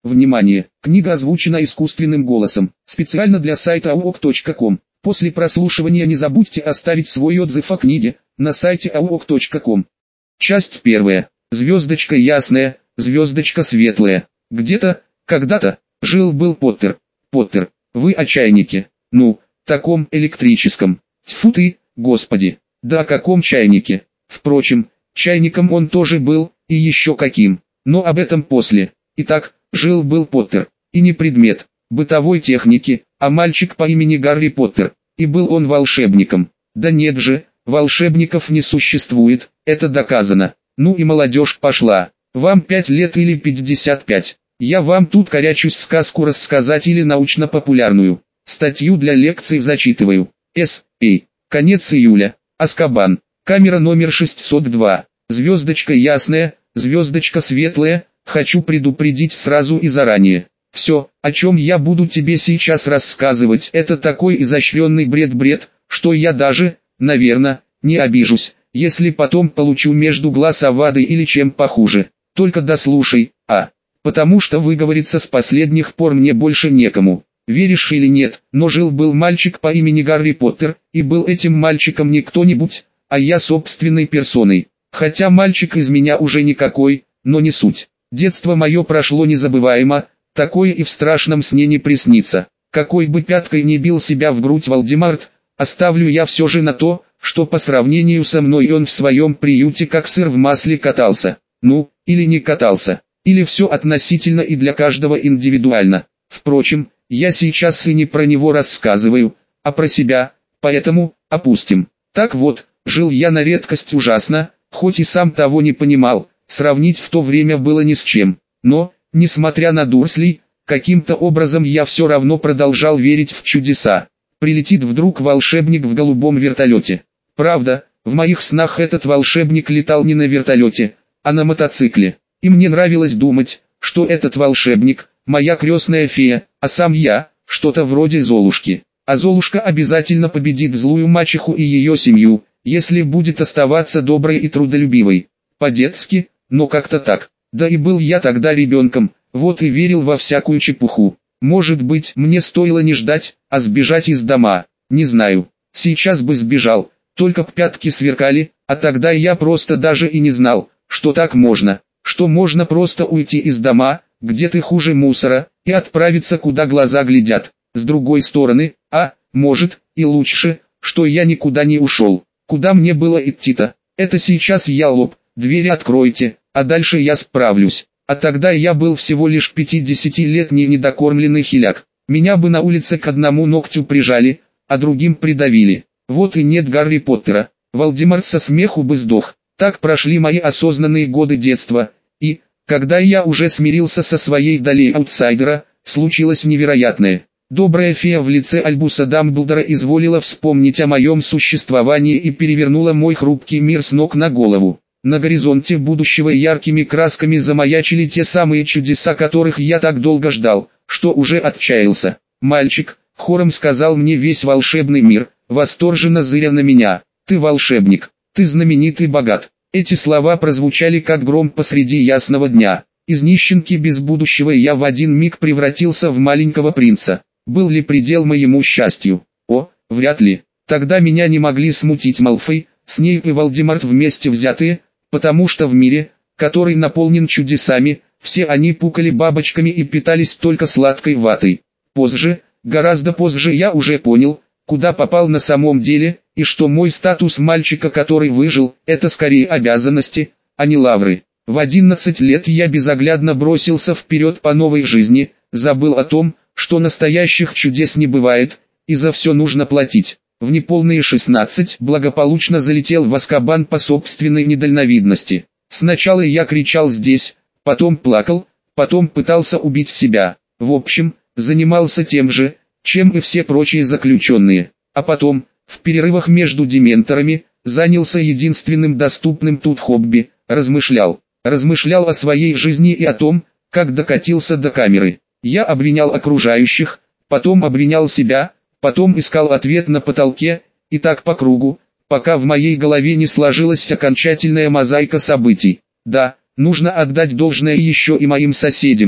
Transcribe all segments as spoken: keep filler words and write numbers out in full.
Внимание! Книга озвучена искусственным голосом, специально для сайта ауок точка ком. После прослушивания не забудьте оставить свой отзыв о книге на сайте ауок точка ком. Часть первая. Звездочка ясная, звездочка светлая. Где-то, когда-то, жил-был Поттер. Поттер, вы о чайнике. Ну, таком электрическом. Тьфу ты, господи. Да о каком чайнике? Впрочем, чайником он тоже был, и еще каким. Но об этом после. Итак, жил-был Поттер. И не предмет бытовой техники, а мальчик по имени Гарри Поттер. И был он волшебником. Да нет же, волшебников не существует, это доказано. Ну и молодежь пошла. Вам пять лет или пятьдесят пять. Я вам тут корячусь сказку рассказать или научно-популярную. Статью для лекций зачитываю. С. Эй. Конец июля. Азкабан. Камера номер шестьсот два. Звездочка ясная, звездочка светлая. Хочу предупредить сразу и заранее. Все, о чем я буду тебе сейчас рассказывать, это такой изощренный бред-бред, что я даже, наверное, не обижусь, если потом получу между глаз овады или чем похуже. Только дослушай, а, потому что выговориться с последних пор мне больше некому. Веришь или нет, но жил-был мальчик по имени Гарри Поттер, и был этим мальчиком не кто-нибудь, а я собственной персоной. Хотя мальчик из меня уже никакой, но не суть. Детство мое прошло незабываемо, такое и в страшном сне не приснится. Какой бы пяткой ни бил себя в грудь Волдемарт, оставлю я все же на то, что по сравнению со мной он в своем приюте как сыр в масле катался. Ну, или не катался, или все относительно и для каждого индивидуально. Впрочем, я сейчас и не про него рассказываю, а про себя, поэтому, опустим. Так вот, жил я на редкость ужасно, хоть и сам того не понимал, сравнить в то время было ни с чем. Но, несмотря на Дурслей, каким-то образом я все равно продолжал верить в чудеса. Прилетит вдруг волшебник в голубом вертолете. Правда, в моих снах этот волшебник летал не на вертолете, а на мотоцикле. И мне нравилось думать, что этот волшебник – моя крестная фея, а сам я – что-то вроде Золушки. А Золушка обязательно победит злую мачеху и ее семью, если будет оставаться доброй и трудолюбивой. По-детски, но как-то так. Да и был я тогда ребенком, вот и верил во всякую чепуху. Может быть, мне стоило не ждать, а сбежать из дома, не знаю. Сейчас бы сбежал, только б пятки сверкали, а тогда я просто даже и не знал, что так можно. Что можно просто уйти из дома, где ты хуже мусора, и отправиться куда глаза глядят. С другой стороны, а, может, и лучше, что я никуда не ушел. Куда мне было идти-то? Это сейчас я лоб, двери откройте, а дальше я справлюсь. А тогда я был всего лишь пятидесятилетний недокормленный хиляк. Меня бы на улице к одному ногтю прижали, а другим придавили. Вот и нет Гарри Поттера. Волдемарт со смеху бы сдох. Так прошли мои осознанные годы детства. И, когда я уже смирился со своей долей аутсайдера, случилось невероятное. Добрая фея в лице Альбуса Дамблдора изволила вспомнить о моем существовании и перевернула мой хрупкий мир с ног на голову. На горизонте будущего яркими красками замаячили те самые чудеса, которых я так долго ждал, что уже отчаялся. «Мальчик», — хором сказал мне весь волшебный мир, восторженно зыря на меня, — «ты волшебник, ты знаменитый богат». Эти слова прозвучали как гром посреди ясного дня. Из нищенки без будущего я в один миг превратился в маленького принца. Был ли предел моему счастью? О, вряд ли. Тогда меня не могли смутить Малфой, Снейп и Волдемарт вместе взятые, потому что в мире, который наполнен чудесами, все они пукали бабочками и питались только сладкой ватой. Позже, гораздо позже я уже понял, куда попал на самом деле, и что мой статус мальчика, который выжил, это скорее обязанности, а не лавры. В одиннадцать лет я безоглядно бросился вперед по новой жизни, забыл о том, что настоящих чудес не бывает, и за все нужно платить. В неполные шестнадцать благополучно залетел в Азкабан по собственной недальновидности. Сначала я кричал здесь, потом плакал, потом пытался убить себя. В общем, занимался тем же, чем и все прочие заключенные. А потом, в перерывах между дементорами, занялся единственным доступным тут хобби, размышлял. Размышлял о своей жизни и о том, как докатился до камеры. Я обвинял окружающих, потом обвинял себя, потом искал ответ на потолке, и так по кругу, пока в моей голове не сложилась окончательная мозаика событий. Да, нужно отдать должное еще и моим соседям,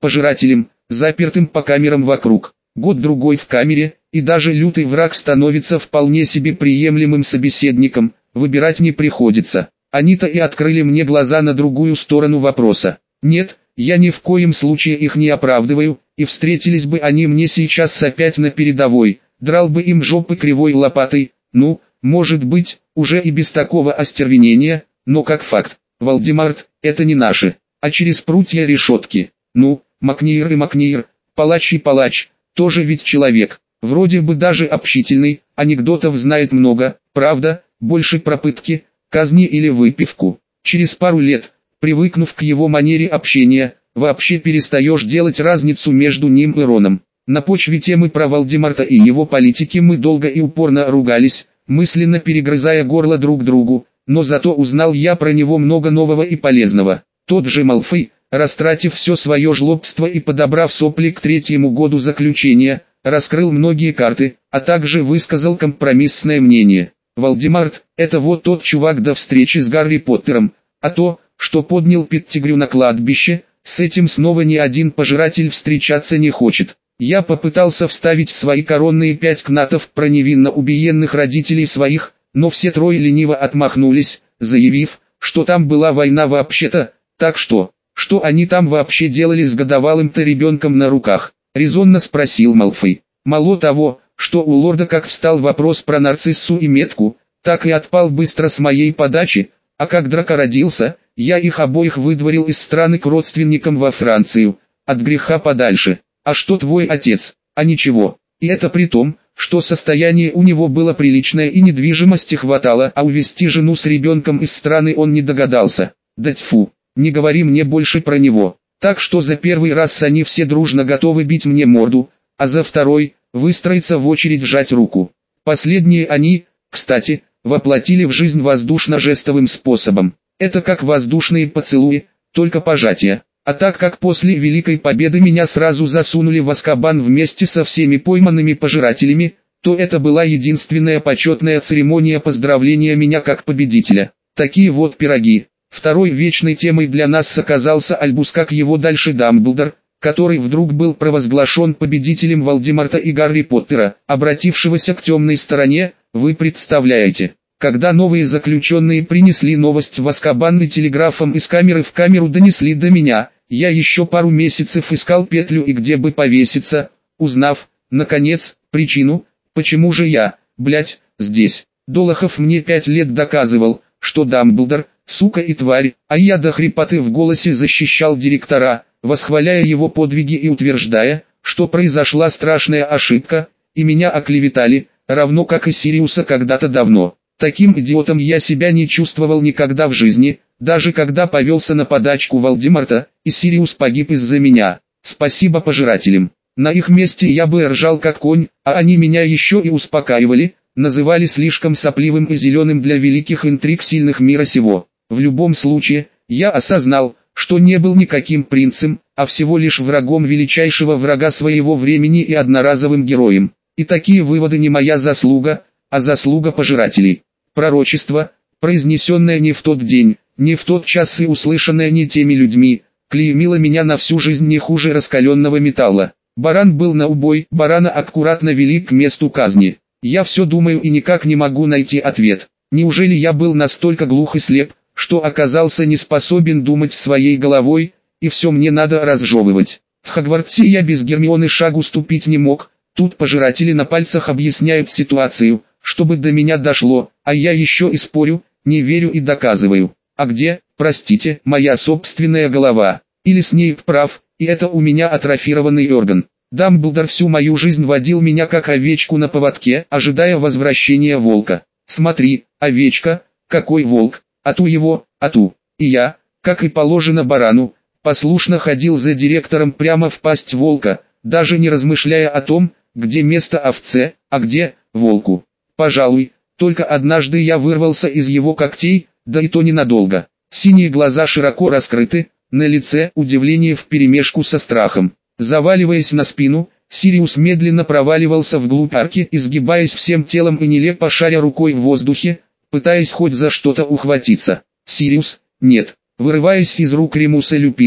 пожирателем, запертым по камерам вокруг. Год-другой в камере, и даже лютый враг становится вполне себе приемлемым собеседником, выбирать не приходится. Они-то и открыли мне глаза на другую сторону вопроса. Нет, я ни в коем случае их не оправдываю, и встретились бы они мне сейчас опять на передовой, драл бы им жопы кривой лопатой, ну, может быть, уже и без такого остервенения, но как факт, Вальдемарт, это не наши, а через прутья решетки. Ну, Макнир и Макнир, палач и палач, тоже ведь человек, вроде бы даже общительный, анекдотов знает много, правда, больше про пытки, казни или выпивку. Через пару лет, привыкнув к его манере общения, вообще перестаешь делать разницу между ним и Роном. На почве темы про Вальдемарта и его политики мы долго и упорно ругались, мысленно перегрызая горло друг другу, но зато узнал я про него много нового и полезного. Тот же Малфой, растратив все свое жлобство и подобрав сопли к третьему году заключения, раскрыл многие карты, а также высказал компромиссное мнение. Вальдемарт – это вот тот чувак до встречи с Гарри Поттером, а то, что поднял Петтигрю на кладбище, с этим снова ни один пожиратель встречаться не хочет. Я попытался вставить в свои коронные пять кнатов про невинно убиенных родителей своих, но все трое лениво отмахнулись, заявив, что там была война вообще-то, так что, что они там вообще делали с годовалым-то ребенком на руках, резонно спросил Малфой. Мало того, что у лорда как встал вопрос про нарциссу и метку, так и отпал быстро с моей подачи, а как Драко родился, я их обоих выдворил из страны к родственникам во Францию, от греха подальше. А что твой отец? А ничего. И это при том, что состояние у него было приличное и недвижимости хватало, а увезти жену с ребенком из страны он не догадался. Да тьфу, не говори мне больше про него. Так что за первый раз они все дружно готовы бить мне морду, а за второй – выстроиться в очередь сжать руку. Последние они, кстати, воплотили в жизнь воздушно-жестовым способом. Это как воздушные поцелуи, только пожатия. А так как после Великой Победы меня сразу засунули в Азкабан вместе со всеми пойманными пожирателями, то это была единственная почетная церемония поздравления меня как победителя. Такие вот пироги. Второй вечной темой для нас оказался Альбус как его дальше Дамблдор, который вдруг был провозглашен победителем Вальдемарта и Гарри Поттера, обратившегося к темной стороне, вы представляете. Когда новые заключенные принесли новость в Азкабан и телеграфом из камеры в камеру донесли до меня, я еще пару месяцев искал петлю и где бы повеситься, узнав, наконец, причину, почему же я, блять, здесь. Долохов мне пять лет доказывал, что Дамблдор, сука и тварь, а я до хрипоты в голосе защищал директора, восхваляя его подвиги и утверждая, что произошла страшная ошибка, и меня оклеветали, равно как и Сириуса когда-то давно. Таким идиотом я себя не чувствовал никогда в жизни, даже когда повелся на подачку Вальдемарта, и Сириус погиб из-за меня. Спасибо пожирателям. На их месте я бы ржал как конь, а они меня еще и успокаивали, называли слишком сопливым и зеленым для великих интриг сильных мира сего. В любом случае, я осознал, что не был никаким принцем, а всего лишь врагом величайшего врага своего времени и одноразовым героем. И такие выводы не моя заслуга, а заслуга пожирателей. Пророчество, произнесенное не в тот день, не в тот час и услышанное не теми людьми, клеймило меня на всю жизнь не хуже раскаленного металла. Баран был на убой, барана аккуратно вели к месту казни. Я все думаю и никак не могу найти ответ. Неужели я был настолько глух и слеп, что оказался не способен думать своей головой, и все мне надо разжевывать? В Хогвартсе я без Гермионы шагу ступить не мог, тут пожиратели на пальцах объясняют ситуацию, чтобы до меня дошло, а я еще и спорю, не верю и доказываю. А где, простите, моя собственная голова? Или Снейп прав, и это у меня атрофированный орган? Дамблдор всю мою жизнь водил меня как овечку на поводке, ожидая возвращения волка. Смотри, овечка, какой волк, а ту его, а ту. И я, как и положено барану, послушно ходил за директором прямо в пасть волка, даже не размышляя о том, где место овце, а где волку. Пожалуй, только однажды я вырвался из его когтей, да и то ненадолго. Синие глаза широко раскрыты, на лице удивление вперемешку со страхом. Заваливаясь на спину, Сириус медленно проваливался вглубь арки, изгибаясь всем телом и нелепо шаря рукой в воздухе, пытаясь хоть за что-то ухватиться. Сириус, нет. Вырываясь из рук Ремуса Люпина,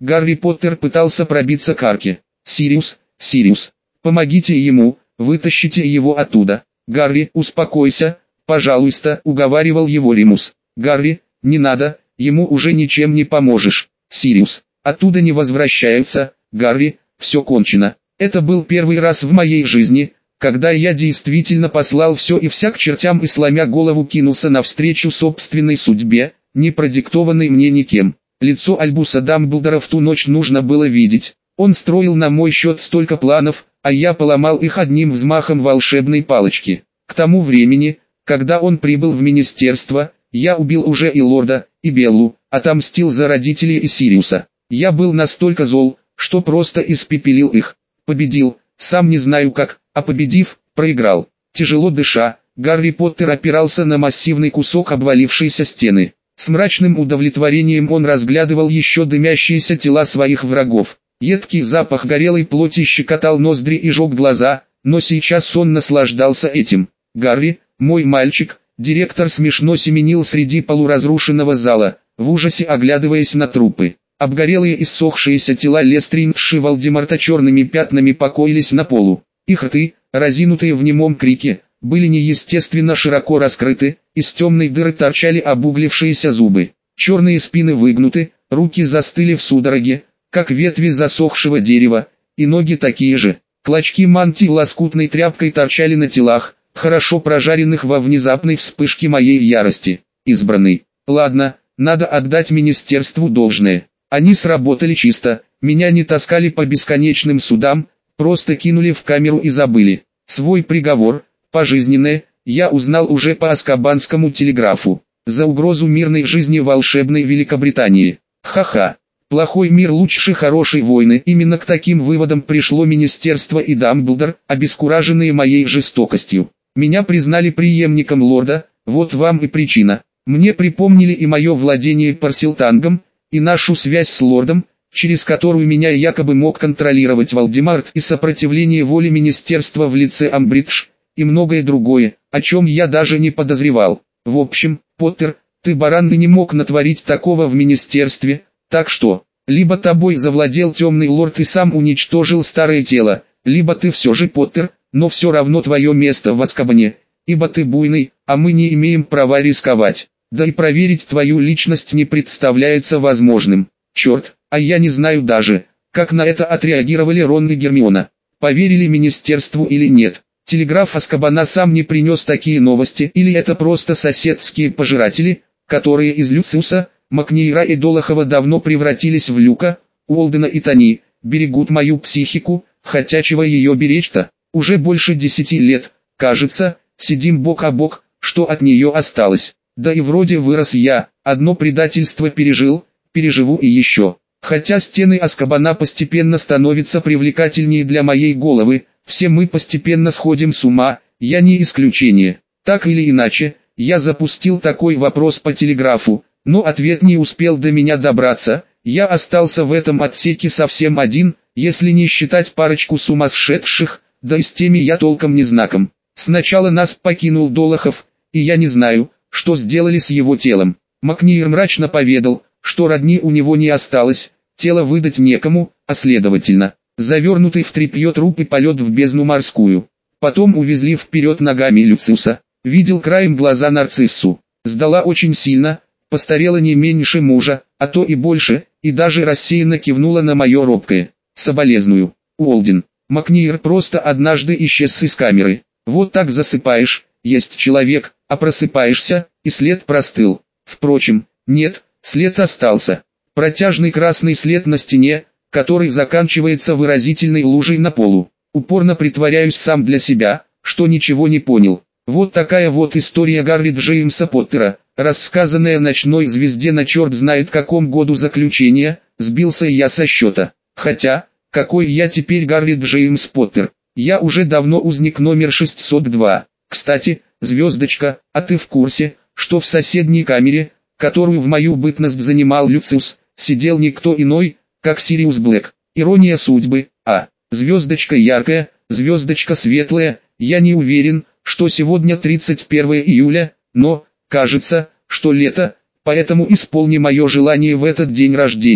Гарри Поттер пытался пробиться к арке. «Сириус, Сириус, помогите ему, вытащите его оттуда». «Гарри, успокойся, пожалуйста», — уговаривал его Ремус. «Гарри, не надо, ему уже ничем не поможешь». «Сириус, оттуда не возвращаются, Гарри, все кончено». Это был первый раз в моей жизни, когда я действительно послал все и вся к чертям и сломя голову кинулся навстречу собственной судьбе, не продиктованной мне никем. Лицо Альбуса Дамблдора в ту ночь нужно было видеть. Он строил на мой счет столько планов, а я поломал их одним взмахом волшебной палочки. К тому времени, когда он прибыл в министерство, я убил уже и лорда, и Беллу, отомстил за родителей и Сириуса. Я был настолько зол, что просто испепелил их. Победил, сам не знаю как, а победив, проиграл. Тяжело дыша, Гарри Поттер опирался на массивный кусок обвалившейся стены. С мрачным удовлетворением он разглядывал еще дымящиеся тела своих врагов. Едкий запах горелой плоти щекотал ноздри и жег глаза, но сейчас он наслаждался этим. «Гарри, мой мальчик», директор смешно семенил среди полуразрушенного зала, в ужасе оглядываясь на трупы. Обгорелые и ссохшиеся тела Лестрингши Волдеморта черными пятнами покоились на полу. Их рты, разинутые в немом крике, были неестественно широко раскрыты, из темной дыры торчали обуглившиеся зубы. Черные спины выгнуты, руки застыли в судороге, как ветви засохшего дерева, и ноги такие же. Клочки мантий лоскутной тряпкой торчали на телах, хорошо прожаренных во внезапной вспышке моей ярости. Избранный. Ладно, надо отдать министерству должное. Они сработали чисто, меня не таскали по бесконечным судам, просто кинули в камеру и забыли. Свой приговор, пожизненное, я узнал уже по Азкабанскому телеграфу. За угрозу мирной жизни волшебной Великобритании. Ха-ха. Плохой мир лучше хорошей войны. Именно к таким выводам пришло министерство и Дамблдор, обескураженные моей жестокостью. Меня признали преемником лорда, вот вам и причина. Мне припомнили и мое владение Парсилтангом, и нашу связь с лордом, через которую меня якобы мог контролировать Волдеморт, и сопротивление воле министерства в лице Амбридж, и многое другое, о чем я даже не подозревал. В общем, Поттер, ты баран и не мог натворить такого в министерстве, так что, либо тобой завладел темный лорд и сам уничтожил старое тело, либо ты все же Поттер, но все равно твое место в Азкабане, ибо ты буйный, а мы не имеем права рисковать. Да и проверить твою личность не представляется возможным. Черт, а я не знаю даже, как на это отреагировали Рон и Гермиона. Поверили министерству или нет. Телеграф Азкабана сам не принес такие новости, или это просто соседские пожиратели, которые из Люциуса, Макнейра и Долохова давно превратились в Люка, Уолдена и Тони, берегут мою психику, хотя чего ее беречь-то? Уже больше десяти лет, кажется, сидим бок о бок, что от нее осталось. Да и вроде вырос я, одно предательство пережил, переживу и еще. Хотя стены Азкабана постепенно становятся привлекательнее для моей головы, все мы постепенно сходим с ума, я не исключение. Так или иначе, я запустил такой вопрос по телеграфу, но ответ не успел до меня добраться, я остался в этом отсеке совсем один, если не считать парочку сумасшедших, да и с теми я толком не знаком. Сначала нас покинул Долохов, и я не знаю, что сделали с его телом. Макнейр мрачно поведал, что родни у него не осталось, тело выдать некому, а следовательно, завернутый в тряпье труп и полет в бездну морскую. Потом увезли вперед ногами Люциуса. Видел краем глаза Нарциссу. Сдала очень сильно, постарела не меньше мужа, а то и больше, и даже рассеянно кивнула на мое робкое. Соболезную. Уолден. Макнейр просто однажды исчез из камеры. Вот так засыпаешь, есть человек, а просыпаешься, и след простыл. Впрочем, нет, след остался. Протяжный красный след на стене, который заканчивается выразительной лужей на полу. Упорно притворяюсь сам для себя, что ничего не понял. Вот такая вот история Гарри Джеймса Поттера, рассказанная ночной звезде на черт знает каком году заключения, сбился я со счета. Хотя, какой я теперь Гарри Джеймс Поттер? Я уже давно узник номер шестьсот два. Кстати, звездочка, а ты в курсе, что в соседней камере, которую в мою бытность занимал Люциус, сидел никто иной, как Сириус Блэк? Ирония судьбы, а, звездочка яркая, звездочка светлая, я не уверен, что сегодня тридцать первое июля, но, кажется, что лето, поэтому исполни мое желание в этот день рождения.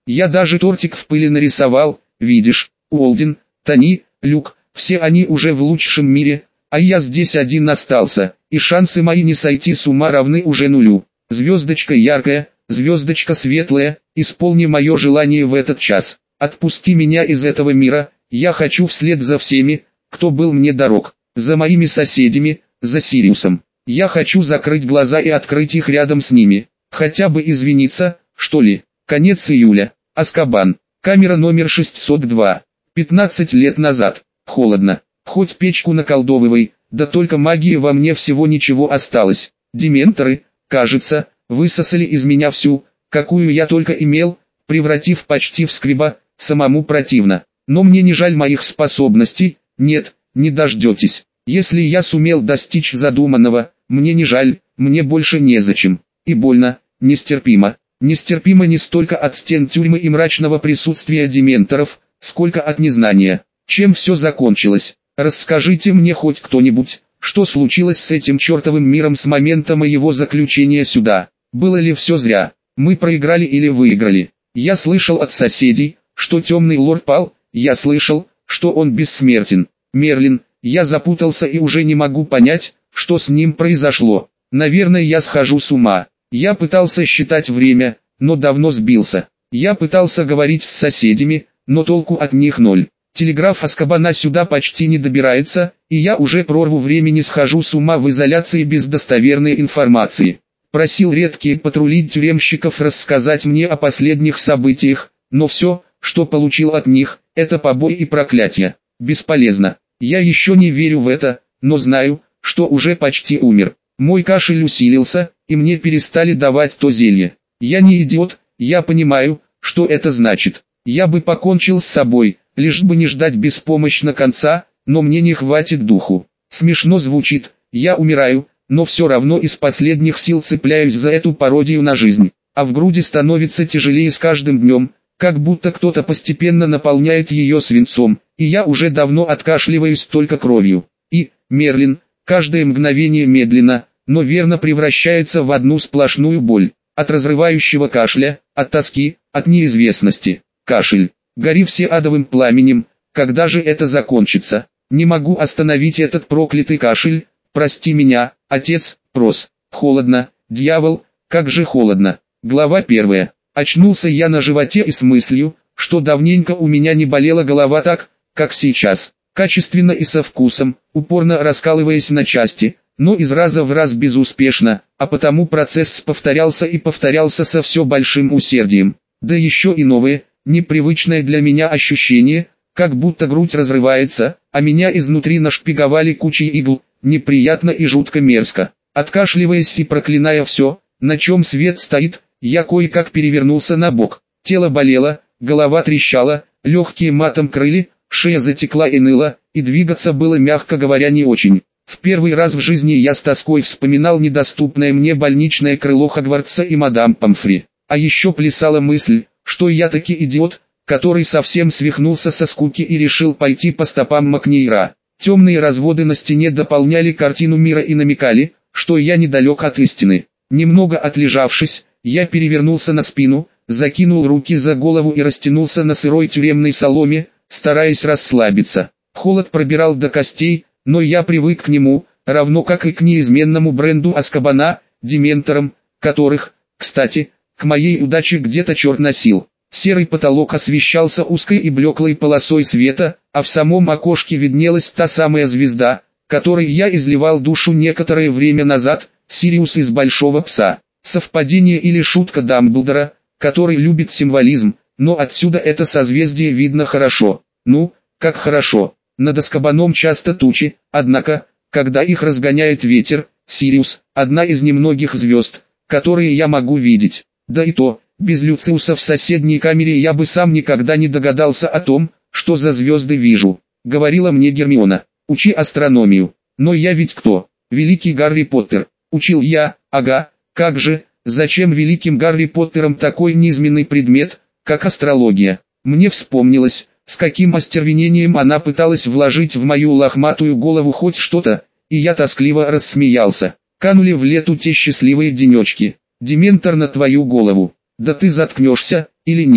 Я даже тортик в пыли нарисовал, видишь, Уолден, Тони, Люк, все они уже в лучшем мире, а я здесь один остался, и шансы мои не сойти с ума равны уже нулю. Звездочка яркая, звездочка светлая, исполни мое желание в этот час. Отпусти меня из этого мира, я хочу вслед за всеми, кто был мне дорог, за моими соседями, за Сириусом. Я хочу закрыть глаза и открыть их рядом с ними, хотя бы извиниться, что ли. Конец июля. Азкабан. Камера номер шестьсот два. пятнадцать лет назад. Холодно. Хоть печку наколдовывай, да только магии во мне всего ничего осталось. Дементоры, кажется, высосали из меня всю, какую я только имел, превратив почти в скреба, самому противно. Но мне не жаль моих способностей, нет, не дождетесь. Если я сумел достичь задуманного, мне не жаль, мне больше незачем. И больно, нестерпимо. Нестерпимо не столько от стен тюрьмы и мрачного присутствия дементоров, сколько от незнания. Чем все закончилось? Расскажите мне хоть кто-нибудь, что случилось с этим чертовым миром с момента моего заключения сюда. Было ли все зря? Мы проиграли или выиграли? Я слышал от соседей, что темный лорд пал, я слышал, что он бессмертен. Мерлин, я запутался и уже не могу понять, что с ним произошло. Наверное, я схожу с ума. Я пытался считать время, но давно сбился. Я пытался говорить с соседями, но толку от них ноль. Телеграф Азкабана сюда почти не добирается, и я уже прорву времени схожу с ума в изоляции без достоверной информации. Просил редкие патрули тюремщиков рассказать мне о последних событиях, но все, что получил от них, это побои и проклятия. Бесполезно. Я еще не верю в это, но знаю, что уже почти умер. Мой кашель усилился, и мне перестали давать то зелье. Я не идиот, я понимаю, что это значит. Я бы покончил с собой, лишь бы не ждать беспомощно конца, но мне не хватит духу. Смешно звучит, я умираю, но все равно из последних сил цепляюсь за эту пародию на жизнь. А в груди становится тяжелее с каждым днем, как будто кто-то постепенно наполняет ее свинцом, и я уже давно откашливаюсь только кровью. И, Мерлин, каждое мгновение медленно, но верно превращается в одну сплошную боль. От разрывающего кашля, от тоски, от неизвестности. Кашель. Гори все адовым пламенем, когда же это закончится? Не могу остановить этот проклятый кашель, прости меня, отец, прос. Холодно, дьявол, как же холодно. Глава первая. Очнулся я на животе и с мыслью, что давненько у меня не болела голова так, как сейчас. Качественно и со вкусом, упорно раскалываясь на части, но из раза в раз безуспешно, а потому процесс повторялся и повторялся со все большим усердием. Да еще и новые, непривычное для меня ощущение, как будто грудь разрывается, а меня изнутри нашпиговали кучей игл, неприятно и жутко мерзко. Откашливаясь и проклиная все, на чем свет стоит, я кое-как перевернулся на бок. Тело болело, голова трещала, легкие матом крыли, шея затекла и ныла, и двигаться было, мягко говоря, не очень. В первый раз в жизни я с тоской вспоминал недоступное мне больничное крыло Хогвартса и мадам Помфри. А еще плясала мысль, что я таки идиот, который совсем свихнулся со скуки и решил пойти по стопам Макнейра. Темные разводы на стене дополняли картину мира и намекали, что я недалек от истины. Немного отлежавшись, я перевернулся на спину, закинул руки за голову и растянулся на сырой тюремной соломе, стараясь расслабиться. Холод пробирал до костей, но я привык к нему, равно как и к неизменному бренду Азкабана, дементорам, которых, кстати, к моей удаче где-то черт носил. Серый потолок освещался узкой и блеклой полосой света, а в самом окошке виднелась та самая звезда, которой я изливал душу некоторое время назад, Сириус из Большого Пса. Совпадение или шутка Дамблдора, который любит символизм, но отсюда это созвездие видно хорошо. Ну, как хорошо. Над Азкабаном часто тучи, однако, когда их разгоняет ветер, Сириус – одна из немногих звезд, которые я могу видеть. Да и то, без Люциуса в соседней камере я бы сам никогда не догадался о том, что за звезды вижу. Говорила мне Гермиона, учи астрономию. Но я ведь кто? Великий Гарри Поттер. Учил я, ага, как же, зачем великим Гарри Поттером такой низменный предмет, как астрология? Мне вспомнилось, с каким остервенением она пыталась вложить в мою лохматую голову хоть что-то, и я тоскливо рассмеялся. Канули в лету те счастливые денечки. Дементор на твою голову. Да ты заткнешься, или нет?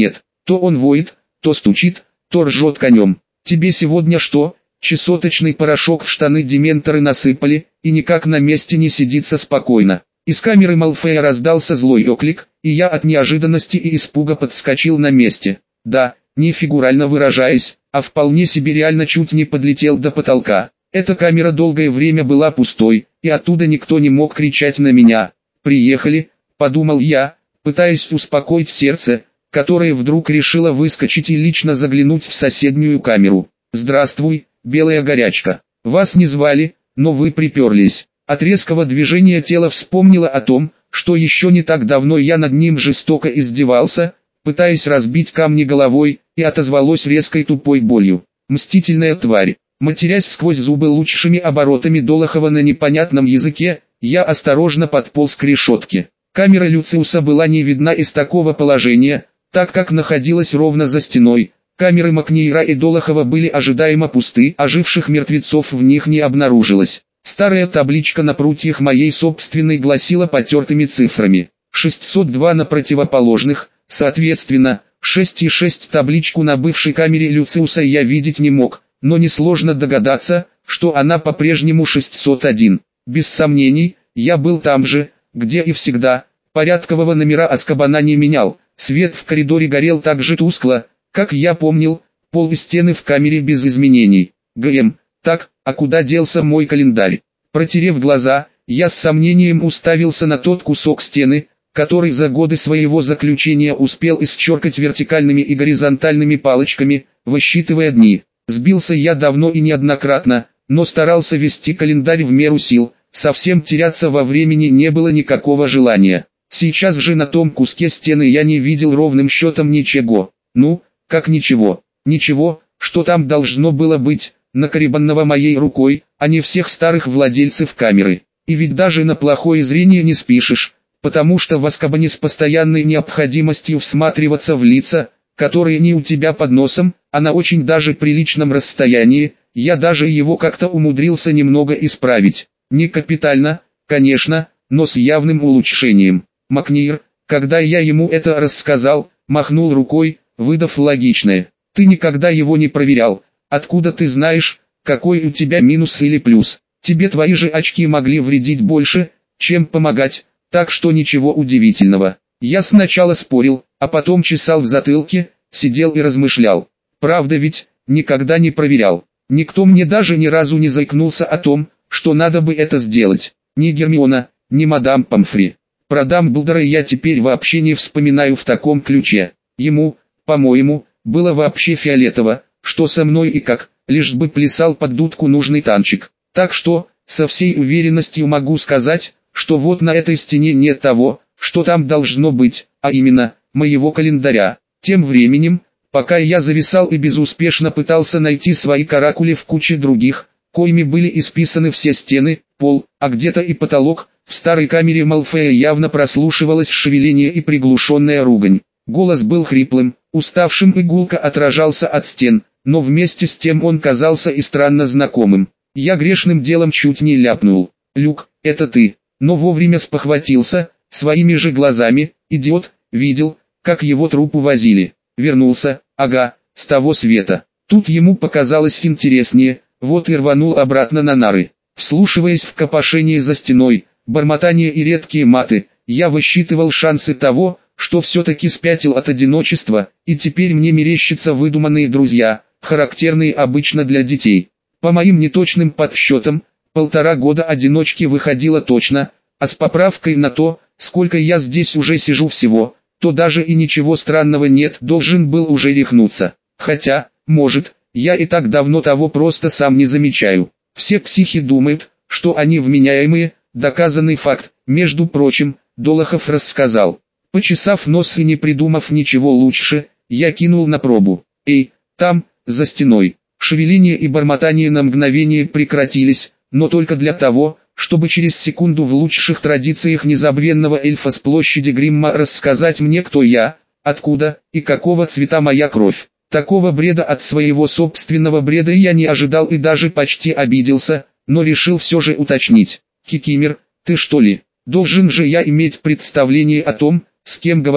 То он воет, то стучит, то ржет конем. Тебе сегодня что, чесоточный порошок в штаны дементоры насыпали, и никак на месте не сидится спокойно. Из камеры Малфея раздался злой оклик, и я от неожиданности и испуга подскочил на месте. Да, не фигурально выражаясь, а вполне себе реально чуть не подлетел до потолка. Эта камера долгое время была пустой, и оттуда никто не мог кричать на меня. «Приехали», — подумал я, пытаясь успокоить сердце, которое вдруг решило выскочить и лично заглянуть в соседнюю камеру. «Здравствуй, белая горячка. Вас не звали, но вы приперлись». От резкого движения тела вспомнила о том, что еще не так давно я над ним жестоко издевался, пытаясь разбить камни головой, и отозвалось резкой тупой болью. Мстительная тварь. Матерясь сквозь зубы лучшими оборотами Долохова на непонятном языке, я осторожно подполз к решетке. Камера Люциуса была не видна из такого положения, так как находилась ровно за стеной. Камеры Макнейра и Долохова были ожидаемо пусты, а живших мертвецов в них не обнаружилось. Старая табличка на прутьях моей собственной гласила потертыми цифрами шестьсот два на противоположных, соответственно, шесть и шесть. Табличку на бывшей камере Люциуса я видеть не мог, но несложно догадаться, что она по-прежнему шестьсот один. Без сомнений, я был там же, где и всегда. Порядкового номера Азкабана не менял, свет в коридоре горел так же тускло, как я помнил, пол и стены в камере без изменений. ГМ, так, а куда делся мой календарь? Протерев глаза, я с сомнением уставился на тот кусок стены, который за годы своего заключения успел исчеркать вертикальными и горизонтальными палочками, высчитывая дни. Сбился я давно и неоднократно, но старался вести календарь в меру сил, совсем теряться во времени не было никакого желания. Сейчас же на том куске стены я не видел ровным счетом ничего. Ну, как ничего? Ничего, что там должно было быть, накоребанного моей рукой, а не всех старых владельцев камеры. И ведь даже на плохое зрение не спишешь, потому что в Азкабане с постоянной необходимостью всматриваться в лица, которые не у тебя под носом, а на очень даже приличном расстоянии, я даже его как-то умудрился немного исправить. Не капитально, конечно, но с явным улучшением. Макнейр, когда я ему это рассказал, махнул рукой, выдав логичное: «Ты никогда его не проверял, откуда ты знаешь, какой у тебя минус или плюс? Тебе твои же очки могли вредить больше, чем помогать, так что ничего удивительного». Я сначала спорил, а потом чесал в затылке, сидел и размышлял. Правда ведь, никогда не проверял. Никто мне даже ни разу не заикнулся о том, что надо бы это сделать. Ни Гермиона, ни мадам Помфри. Про Дамблдора я теперь вообще не вспоминаю в таком ключе. Ему, по-моему, было вообще фиолетово, что со мной и как, лишь бы плясал под дудку нужный танчик. Так что, со всей уверенностью могу сказать, что вот на этой стене нет того, что там должно быть, а именно, моего календаря. Тем временем, пока я зависал и безуспешно пытался найти свои каракули в куче других, коими были исписаны все стены, пол, а где-то и потолок, в старой камере Малфея явно прослушивалось шевеление и приглушенная ругань. Голос был хриплым, уставшим и гулко отражался от стен, но вместе с тем он казался и странно знакомым. Я грешным делом чуть не ляпнул: «Люк, это ты», но вовремя спохватился, своими же глазами, идиот, видел, как его труп увозили. Вернулся, ага, с того света. Тут ему показалось интереснее, вот и рванул обратно на нары. Вслушиваясь в копошение за стеной, бормотание и редкие маты, я высчитывал шансы того, что все-таки спятил от одиночества, и теперь мне мерещатся выдуманные друзья, характерные обычно для детей. По моим неточным подсчетам, полтора года одиночки выходило точно, а с поправкой на то, сколько я здесь уже сижу всего, то даже и ничего странного нет, должен был уже рехнуться. Хотя, может, я и так давно того просто сам не замечаю. Все психи думают, что они вменяемые, доказанный факт, между прочим, Долохов рассказал. Почесав нос и не придумав ничего лучше, я кинул на пробу: «Эй, там, за стеной». Шевеление и бормотание на мгновение прекратились, но только для того, чтобы через секунду в лучших традициях незабвенного эльфа с площади Гримма рассказать мне, кто я, откуда и какого цвета моя кровь. Такого бреда от своего собственного бреда я не ожидал и даже почти обиделся, но решил все же уточнить: «Кикимер, ты что ли? Должен же я иметь представление о том, с кем говорю».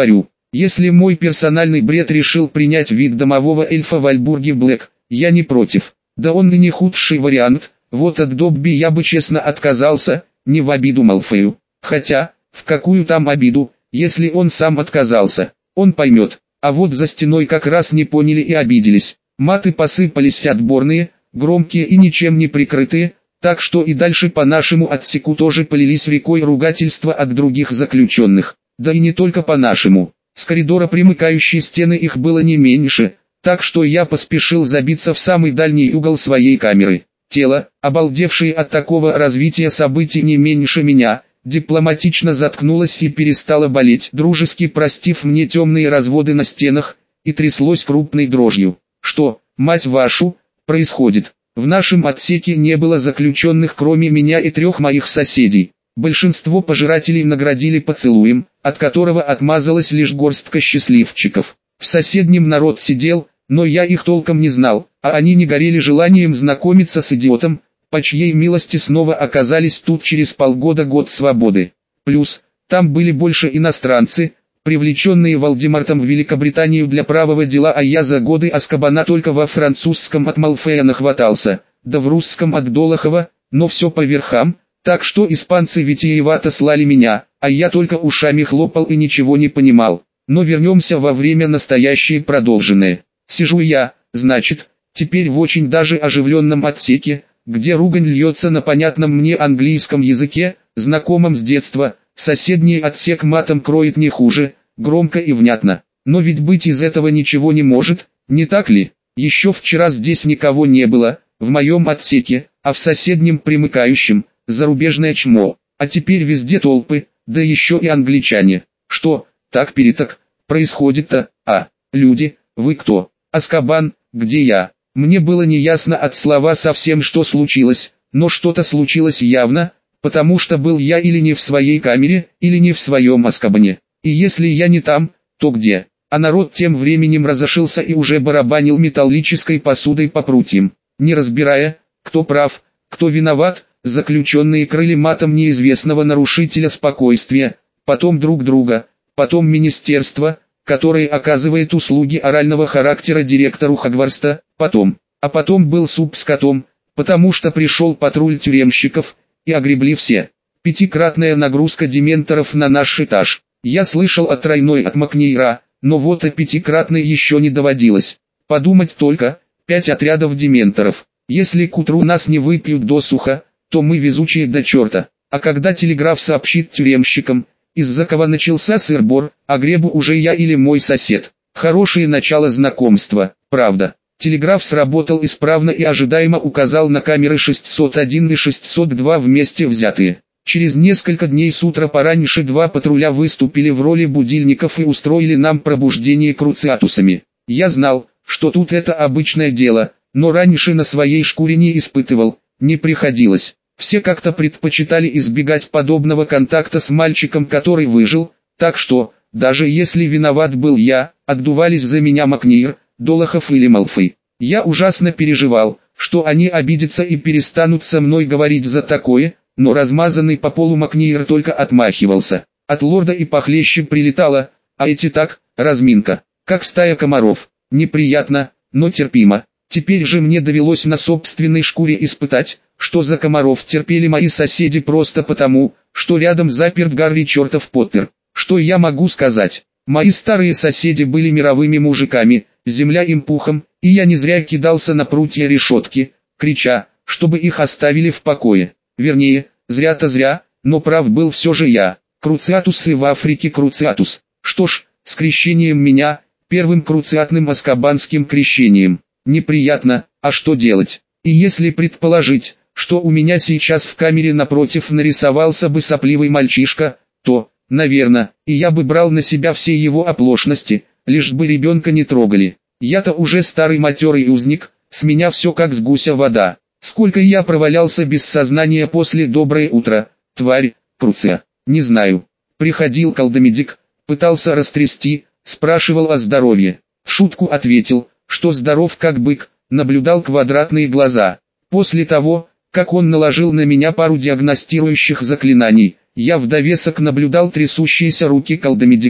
Если мой персональный бред решил принять вид домового эльфа в Альбурге Блэк, я не против. Да он и не худший вариант, вот от Добби я бы честно отказался, не в обиду Малфою. Хотя, в какую там обиду, если он сам отказался, он поймет. А вот за стеной как раз не поняли и обиделись. Маты посыпались отборные, громкие и ничем не прикрытые, так что и дальше по нашему отсеку тоже полились рекой ругательства от других заключенных. Да и не только по нашему. С коридора примыкающей стены их было не меньше, так что я поспешил забиться в самый дальний угол своей камеры. Тело, обалдевшее от такого развития событий не меньше меня, дипломатично заткнулось и перестало болеть, дружески простив мне темные разводы на стенах, и тряслось крупной дрожью. Что, мать вашу, происходит? В нашем отсеке не было заключенных кроме меня и трех моих соседей. Большинство пожирателей наградили поцелуем, от которого отмазалась лишь горстка счастливчиков. В соседнем народ сидел, но я их толком не знал, а они не горели желанием знакомиться с идиотом, по чьей милости снова оказались тут через полгода-год свободы. Плюс, там были больше иностранцы, привлеченные Волдемортом в Великобританию для правого дела, а я за годы Азкабана только во французском от Малфея нахватался, да в русском от Долохова, но все по верхам, так что испанцы витиевато слали меня, а я только ушами хлопал и ничего не понимал. Но вернемся во время настоящее продолженное. Сижу я, значит, теперь в очень даже оживленном отсеке, где ругань льется на понятном мне английском языке, знакомом с детства, соседний отсек матом кроет не хуже, громко и внятно. Но ведь быть из этого ничего не может, не так ли? Еще вчера здесь никого не было, в моем отсеке, а в соседнем примыкающем, зарубежное чмо. А теперь везде толпы, да еще и англичане. Что, так-перетак, происходит-то? А, люди, вы кто? Азкабан, где я? Мне было неясно от слова совсем, что случилось, но что-то случилось явно, потому что был я или не в своей камере, или не в своем Азкабане. И если я не там, то где? А народ тем временем разошелся и уже барабанил металлической посудой по прутьям, не разбирая, кто прав, кто виноват. Заключенные крыли матом неизвестного нарушителя спокойствия, потом друг друга, потом министерство, которое оказывает услуги орального характера директору Хогвартса, потом, а потом был суп с котом, потому что пришел патруль тюремщиков, и огребли все. Пятикратная нагрузка дементоров на наш этаж. Я слышал о тройной от Макнейра, но вот о пятикратной еще не доводилось. Подумать только, пять отрядов дементоров. Если к утру нас не выпьют досуха, то мы везучие до черта. А когда телеграф сообщит тюремщикам, из-за кого начался сыр-бор, а гребу уже я или мой сосед. Хорошее начало знакомства, правда. Телеграф сработал исправно и ожидаемо указал на камеры шестьсот один и шестьсот два вместе взятые. Через несколько дней с утра пораньше два патруля выступили в роли будильников и устроили нам пробуждение круциатусами. Я знал, что тут это обычное дело, но раньше на своей шкуре не испытывал, не приходилось. Все как-то предпочитали избегать подобного контакта с мальчиком, который выжил, так что, даже если виноват был я, отдувались за меня Макнейр, Долохов или Малфой. Я ужасно переживал, что они обидятся и перестанут со мной говорить за такое, но размазанный по полу Макнейр только отмахивался. От лорда и похлеще прилетало, а эти так, разминка, как стая комаров. Неприятно, но терпимо. Теперь же мне довелось на собственной шкуре испытать, что за комаров терпели мои соседи просто потому, что рядом заперт Гарри чертов Поттер. Что я могу сказать? Мои старые соседи были мировыми мужиками, земля им пухом, и я не зря кидался на прутья решетки, крича, чтобы их оставили в покое. Вернее, зря-то зря, но прав был все же я. Круциатусы в Африке круциатус. Что ж, с крещением меня, первым круциатным аскабанским крещением. Неприятно, а что делать? И если предположить, что у меня сейчас в камере напротив нарисовался бы сопливый мальчишка, то, наверное, и я бы брал на себя все его оплошности, лишь бы ребенка не трогали. Я-то уже старый матерый узник, с меня все как с гуся вода. Сколько я провалялся без сознания после «доброе утро», тварь, Круция, не знаю. Приходил колдомедик, пытался растрясти, спрашивал о здоровье. В шутку ответил, что здоров как бык, наблюдал квадратные глаза. После того, как он наложил на меня пару диагностирующих заклинаний, я в довесок наблюдал трясущиеся руки колдомедика,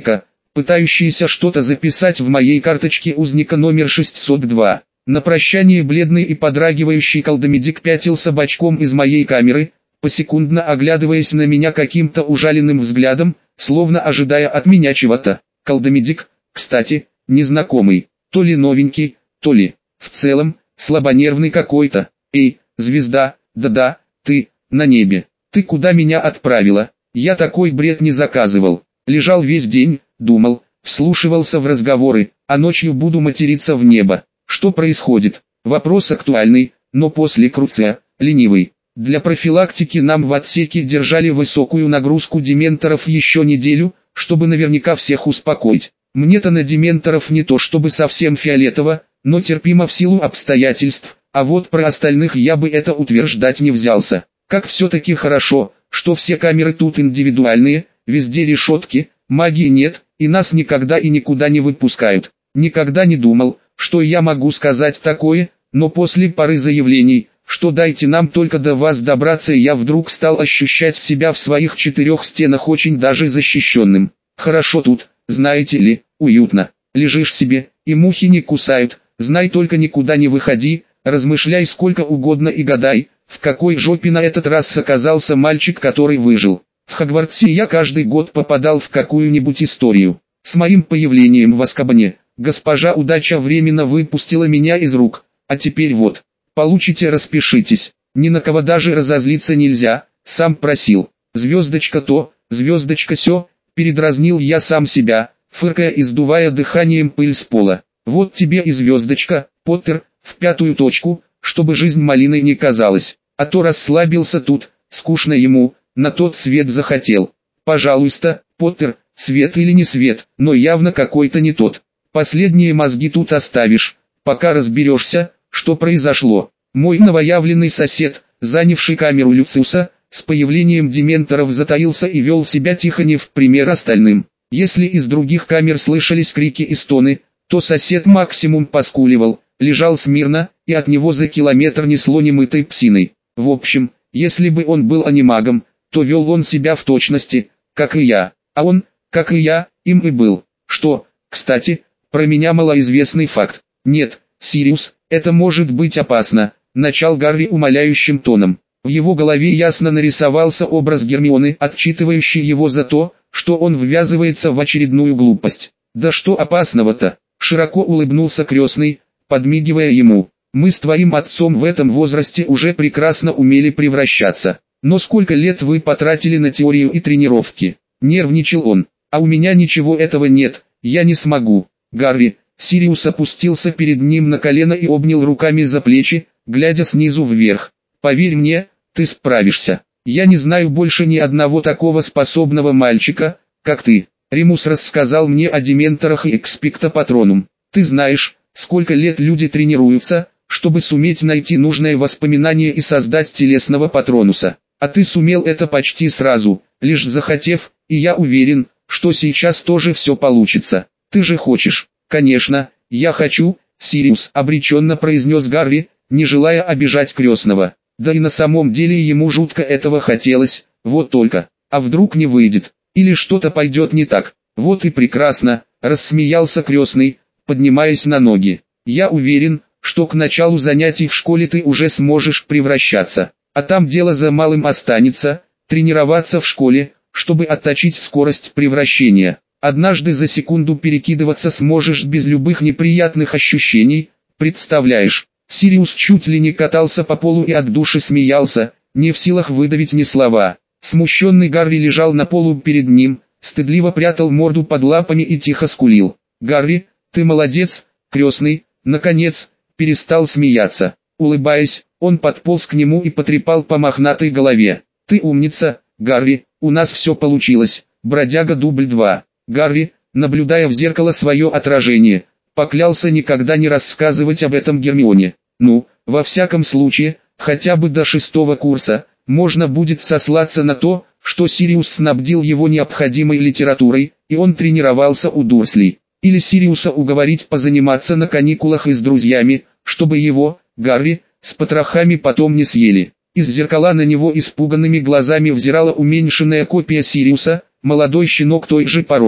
пытающиеся что-то записать в моей карточке узника номер шестьсот два. На прощание бледный и подрагивающий колдомедик пятился бочком из моей камеры, посекундно оглядываясь на меня каким-то ужаленным взглядом, словно ожидая от меня чего-то. Колдомедик, кстати, незнакомый, то ли новенький, то ли, в целом, слабонервный какой-то. Эй, звезда, да-да, ты, на небе, ты куда меня отправила? Я такой бред не заказывал. Лежал весь день, думал, вслушивался в разговоры, а ночью буду материться в небо. Что происходит? Вопрос актуальный, но после Круция, ленивый. Для профилактики нам в отсеке держали высокую нагрузку дементоров еще неделю, чтобы наверняка всех успокоить. Мне-то на дементоров не то чтобы совсем фиолетово, но терпимо в силу обстоятельств, а вот про остальных я бы это утверждать не взялся. Как все-таки хорошо, что все камеры тут индивидуальные, везде решетки, магии нет, и нас никогда и никуда не выпускают. Никогда не думал, что я могу сказать такое, но после пары заявлений, что дайте нам только до вас добраться, я вдруг стал ощущать себя в своих четырех стенах очень даже защищенным. Хорошо тут, знаете ли, уютно, лежишь себе, и мухи не кусают, знай только никуда не выходи, размышляй сколько угодно и гадай, в какой жопе на этот раз оказался мальчик, который выжил. В Хогвартсе я каждый год попадал в какую-нибудь историю. С моим появлением в Азкабане, госпожа Удача временно выпустила меня из рук, а теперь вот, получите, распишитесь, ни на кого даже разозлиться нельзя, сам просил. Звездочка то, звездочка сё, передразнил я сам себя, фыркая и сдувая дыханием пыль с пола. Вот тебе и звездочка, Поттер, в пятую точку, чтобы жизнь малиной не казалась, а то расслабился тут, скучно ему, на тот свет захотел. Пожалуйста, Поттер, свет или не свет, но явно какой-то не тот. Последние мозги тут оставишь, пока разберешься, что произошло. Мой новоявленный сосед, занявший камеру Люциуса, с появлением дементоров затаился и вел себя тихо не в пример остальным. Если из других камер слышались крики и стоны, то сосед максимум поскуливал, лежал смирно, и от него за километр несло немытой псиной. В общем, если бы он был анимагом, то вел он себя в точности, как и я, а он, как и я, им и был. Что, кстати, про меня малоизвестный факт. Нет, Сириус, это может быть опасно, начал Гарри умоляющим тоном. В его голове ясно нарисовался образ Гермионы, отчитывающий его за то, что он ввязывается в очередную глупость. Да что опасного-то? Широко улыбнулся крестный, подмигивая ему. Мы с твоим отцом в этом возрасте уже прекрасно умели превращаться. Но сколько лет вы потратили на теорию и тренировки? Нервничал он. А у меня ничего этого нет, я не смогу. Гарри, Сириус опустился перед ним на колено и обнял руками за плечи, глядя снизу вверх. Поверь мне, ты справишься. Я не знаю больше ни одного такого способного мальчика, как ты. Ремус рассказал мне о дементорах и экспекто патронум. Ты знаешь, сколько лет люди тренируются, чтобы суметь найти нужное воспоминание и создать телесного патронуса. А ты сумел это почти сразу, лишь захотев, и я уверен, что сейчас тоже все получится. Ты же хочешь? Конечно, я хочу, Сириус, обреченно произнес Гарри, не желая обижать крестного. Да и на самом деле ему жутко этого хотелось, вот только, а вдруг не выйдет, или что-то пойдет не так. Вот и прекрасно, рассмеялся крестный, поднимаясь на ноги. Я уверен, что к началу занятий в школе ты уже сможешь превращаться, а там дело за малым останется, тренироваться в школе, чтобы отточить скорость превращения. Однажды за секунду перекидываться сможешь без любых неприятных ощущений, представляешь? Сириус чуть ли не катался по полу и от души смеялся, не в силах выдавить ни слова. Смущенный Гарри лежал на полу перед ним, стыдливо прятал морду под лапами и тихо скулил. «Гарри, ты молодец, крестный», наконец, перестал смеяться. Улыбаясь, он подполз к нему и потрепал по мохнатой голове. «Ты умница, Гарри, у нас все получилось, бродяга дубль два». Гарри, наблюдая в зеркало свое отражение, поклялся никогда не рассказывать об этом Гермионе. Ну, во всяком случае, хотя бы до шестого курса, можно будет сослаться на то, что Сириус снабдил его необходимой литературой, и он тренировался у Дурслей. Или Сириуса уговорить позаниматься на каникулах и с друзьями, чтобы его, Гарри, с потрохами потом не съели. Из зеркала на него испуганными глазами взирала уменьшенная копия Сириуса, молодой щенок той же породы.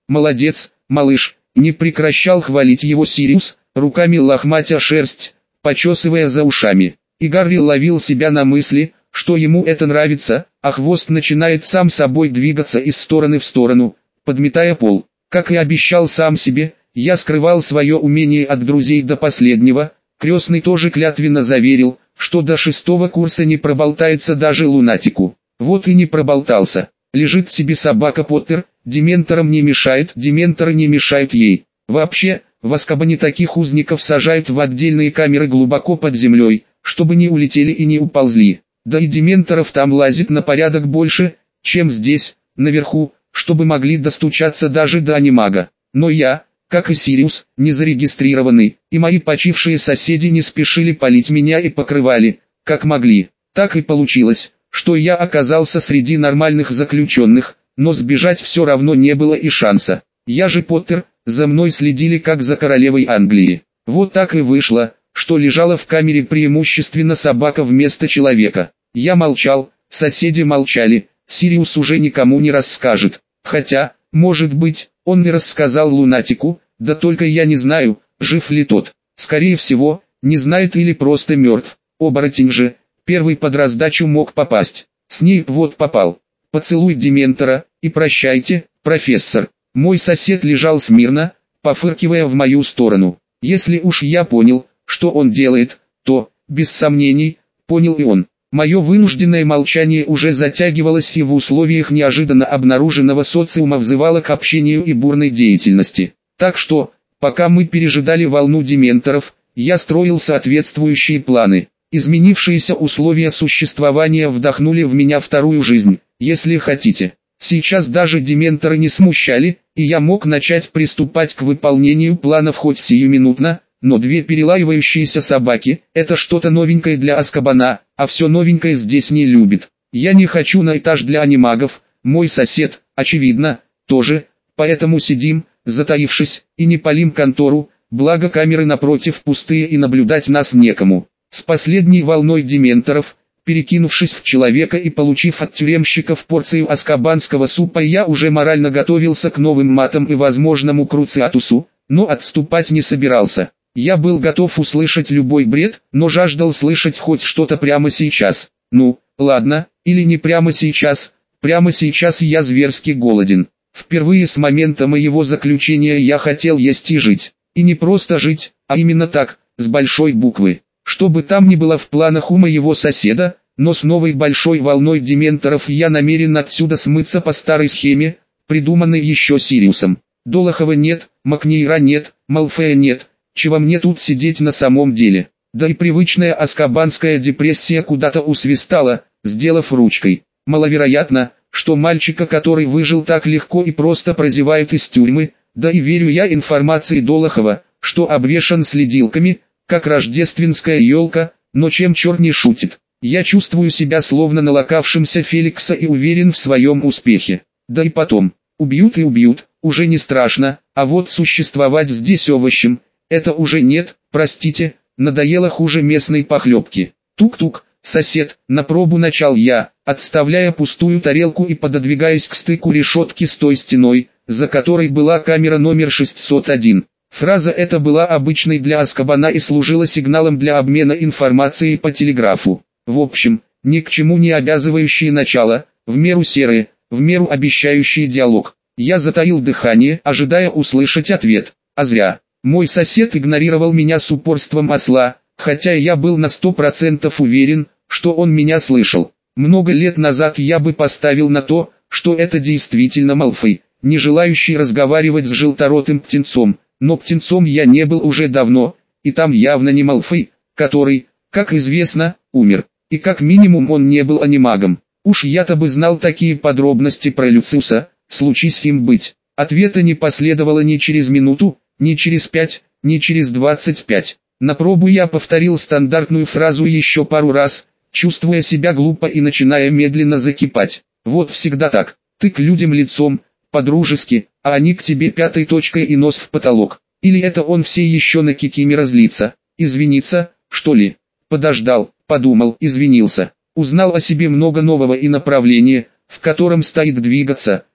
Молодец, малыш, не прекращал хвалить его Сириус, руками лохматя шерсть, почесывая за ушами. И Гарри ловил себя на мысли, что ему это нравится, а хвост начинает сам собой двигаться из стороны в сторону, подметая пол. Как и обещал сам себе, я скрывал свое умение от друзей до последнего. Крестный тоже клятвенно заверил, что до шестого курса не проболтается даже лунатику. Вот и не проболтался. Лежит себе собака Поттер, дементорам не мешает, дементоры не мешают ей. Вообще, в Азкабане таких узников сажают в отдельные камеры глубоко под землей, чтобы не улетели и не уползли. Да и дементоров там лазит на порядок больше, чем здесь, наверху, чтобы могли достучаться даже до анимага. Но я, как и Сириус, не зарегистрированный, и мои почившие соседи не спешили палить меня и покрывали, как могли. Так и получилось, что я оказался среди нормальных заключенных, но сбежать все равно не было и шанса. Я же Поттер, за мной следили как за королевой Англии. Вот так и вышло, что лежала в камере преимущественно собака вместо человека. Я молчал, соседи молчали, Сириус уже никому не расскажет. Хотя, может быть, он не рассказал лунатику, да только я не знаю, жив ли тот. Скорее всего, не знает или просто мертв. Оборотень же, первый под раздачу мог попасть. Снейп вот попал. Поцелуй дементора, и прощайте, профессор. Мой сосед лежал смирно, пофыркивая в мою сторону. Если уж я понял, что он делает, то, без сомнений, понял и он. Мое вынужденное молчание уже затягивалось и в условиях неожиданно обнаруженного социума взывало к общению и бурной деятельности. Так что, пока мы пережидали волну дементоров, я строил соответствующие планы. Изменившиеся условия существования вдохнули в меня вторую жизнь, если хотите. Сейчас даже дементоры не смущали, и я мог начать приступать к выполнению планов хоть сиюминутно. Но две перелаивающиеся собаки – это что-то новенькое для Азкабана, а все новенькое здесь не любит. Я не хочу на этаж для анимагов, мой сосед, очевидно, тоже, поэтому сидим, затаившись, и не палим контору, благо камеры напротив пустые и наблюдать нас некому. С последней волной дементоров, перекинувшись в человека и получив от тюремщиков порцию азкабанского супа, я уже морально готовился к новым матам и возможному круциатусу, но отступать не собирался. Я был готов услышать любой бред, но жаждал слышать хоть что-то прямо сейчас. Ну, ладно, или не прямо сейчас, прямо сейчас я зверски голоден. Впервые с момента моего заключения я хотел есть и жить. И не просто жить, а именно так, с большой буквы. Что бы там ни было в планах у моего соседа, но с новой большой волной дементоров я намерен отсюда смыться по старой схеме, придуманной еще Сириусом. Долохова нет, Макнейра нет, Малфея нет. Чего мне тут сидеть на самом деле? Да и привычная азкабанская депрессия куда-то усвистала, сделав ручкой. Маловероятно, что мальчика, который выжил так легко и просто прозевают из тюрьмы, да и верю я информации Долохова, что обвешан следилками, как рождественская елка, но чем черт не шутит. Я чувствую себя словно налокавшимся Феликса и уверен в своем успехе. Да и потом, убьют и убьют, уже не страшно, а вот существовать здесь овощем, это уже нет, простите, надоело хуже местной похлебки. Тук-тук, сосед, на пробу начал я, отставляя пустую тарелку и пододвигаясь к стыку решетки с той стеной, за которой была камера номер шестьсот один. Фраза эта была обычной для Азкабана и служила сигналом для обмена информацией по телеграфу. В общем, ни к чему не обязывающие начало, в меру серые, в меру обещающие диалог. Я затаил дыхание, ожидая услышать ответ, а зря. Мой сосед игнорировал меня с упорством осла, хотя я был на сто процентов уверен, что он меня слышал. Много лет назад я бы поставил на то, что это действительно Малфой, не желающий разговаривать с желторотым птенцом, но птенцом я не был уже давно, и там явно не Малфой, который, как известно, умер, и как минимум он не был анимагом. Уж я-то бы знал такие подробности про Люциуса, случись им быть. Ответа не последовало ни через минуту, ни через пять, ни через двадцать пять. На пробу я повторил стандартную фразу еще пару раз, чувствуя себя глупо и начиная медленно закипать. Вот всегда так, ты к людям лицом, по-дружески, а они к тебе пятой точкой и нос в потолок. Или это он все еще на Кикимора злится, извиниться, что ли? Подождал, подумал, извинился. Узнал о себе много нового и направления, в котором стоит двигаться,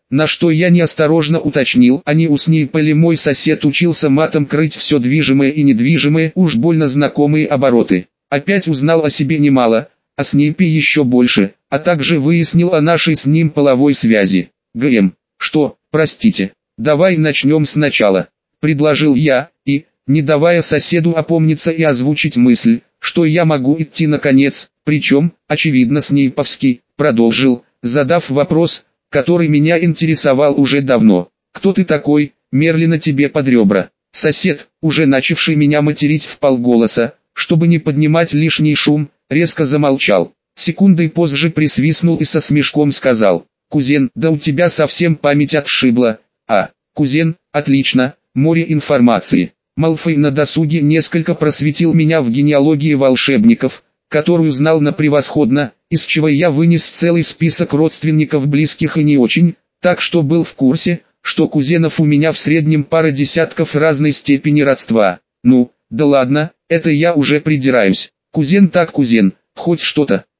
на что я неосторожно уточнил, а не у Снейпа ли мой сосед учился матом крыть все движимое и недвижимое, уж больно знакомые обороты. Опять узнал о себе немало, о Снейпе еще больше, а также выяснил о нашей с ним половой связи. ГМ, что, простите, давай начнем сначала, предложил я, и, не давая соседу опомниться и озвучить мысль, что я могу идти наконец, причем, очевидно снейповский, продолжил, задав вопрос, который меня интересовал уже давно. «Кто ты такой, Мерлина тебе под ребра?» Сосед, уже начавший меня материть вполголоса, чтобы не поднимать лишний шум, резко замолчал. Секундой позже присвистнул и со смешком сказал: «Кузен, да у тебя совсем память отшибла». «А, кузен, отлично, море информации». Малфой на досуге несколько просветил меня в генеалогии волшебников, которую знал на превосходно, из чего я вынес целый список родственников близких и не очень, так что был в курсе, что кузенов у меня в среднем пара десятков разной степени родства. Ну, да ладно, это я уже придираюсь. Кузен так кузен, хоть что-то.